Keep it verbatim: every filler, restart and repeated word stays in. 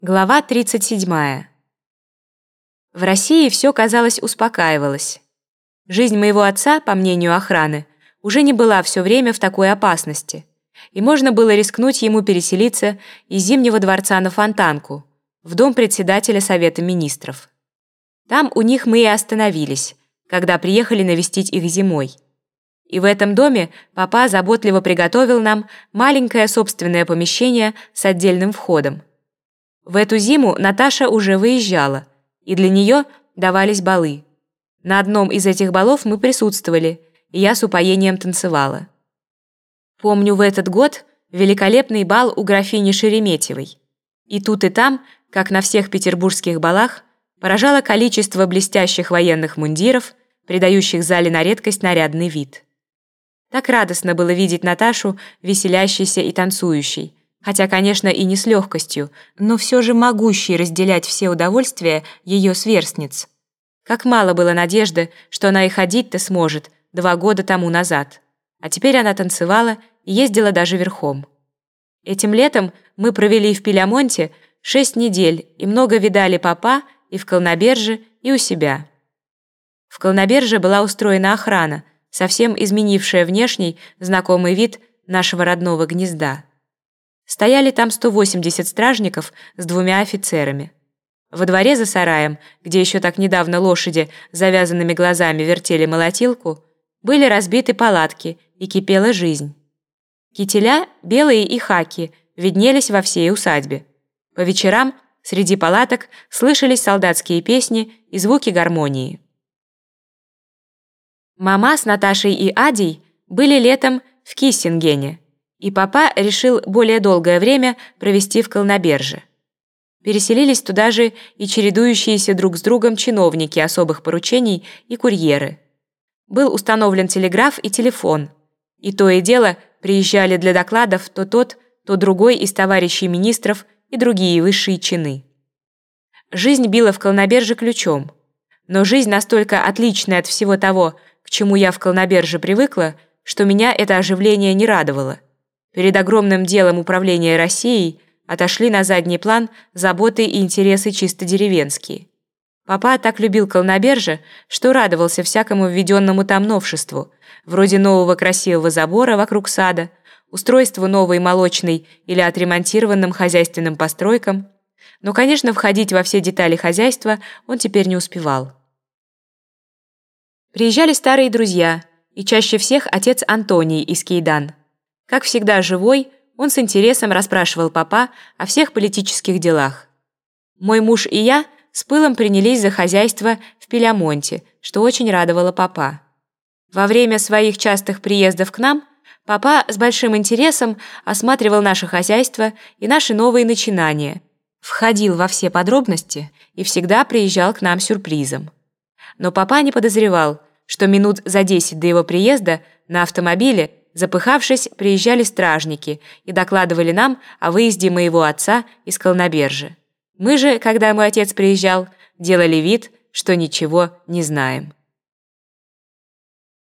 Глава тридцать седьмая. В России все, казалось, успокаивалось. Жизнь моего отца, по мнению охраны, уже не была все время в такой опасности, и можно было рискнуть ему переселиться из Зимнего дворца на Фонтанку, в дом председателя Совета министров. Там у них мы и остановились, когда приехали навестить их зимой. И в этом доме папа заботливо приготовил нам маленькое собственное помещение с отдельным входом. В эту зиму Наташа уже выезжала, и для нее давались балы. На одном из этих балов мы присутствовали, и я с упоением танцевала. Помню в этот год великолепный бал у графини Шереметьевой. И тут и там, как на всех петербургских балах, поражало количество блестящих военных мундиров, придающих зале на редкость нарядный вид. Так радостно было видеть Наташу веселящейся и танцующей, хотя, конечно, и не с легкостью, но все же могущей разделять все удовольствия ее сверстниц. Как мало было надежды, что она и ходить-то сможет два года тому назад. А теперь она танцевала и ездила даже верхом. Этим летом мы провели в Пилямонте шесть недель и много видали папа и в Колноберже, и у себя. В Колноберже была устроена охрана, совсем изменившая внешний, знакомый вид нашего родного гнезда. Стояли там сто восемьдесят стражников с двумя офицерами. Во дворе за сараем, где еще так недавно лошади завязанными глазами вертели молотилку, были разбиты палатки и кипела жизнь. Кителя, белые и хаки, виднелись во всей усадьбе. По вечерам среди палаток слышались солдатские песни и звуки гармонии. Мама с Наташей и Адей были летом в Киссингене, и папа решил более долгое время провести в Колноберже. Переселились туда же и чередующиеся друг с другом чиновники особых поручений и курьеры. Был установлен телеграф и телефон, и то и дело приезжали для докладов то тот, то другой из товарищей министров и другие высшие чины. Жизнь била в Колноберже ключом, но жизнь настолько отличная от всего того, к чему я в Колноберже привыкла, что меня это оживление не радовало. Перед огромным делом управления Россией отошли на задний план заботы и интересы чисто деревенские. Папа так любил Колноберже, что радовался всякому введенному там новшеству, вроде нового красивого забора вокруг сада, устройству новой молочной или отремонтированным хозяйственным постройкам, но, конечно, входить во все детали хозяйства он теперь не успевал. Приезжали старые друзья, и чаще всех отец Антоний из Кейдан. Как всегда живой, он с интересом расспрашивал папа о всех политических делах. Мой муж и я с пылом принялись за хозяйство в Пилямонте, что очень радовало папа. Во время своих частых приездов к нам папа с большим интересом осматривал наше хозяйство и наши новые начинания, входил во все подробности и всегда приезжал к нам сюрпризом. Но папа не подозревал, что минут за десять до его приезда на автомобиле, запыхавшись, приезжали стражники и докладывали нам о выезде моего отца из Колнобержи. Мы же, когда мой отец приезжал, делали вид, что ничего не знаем.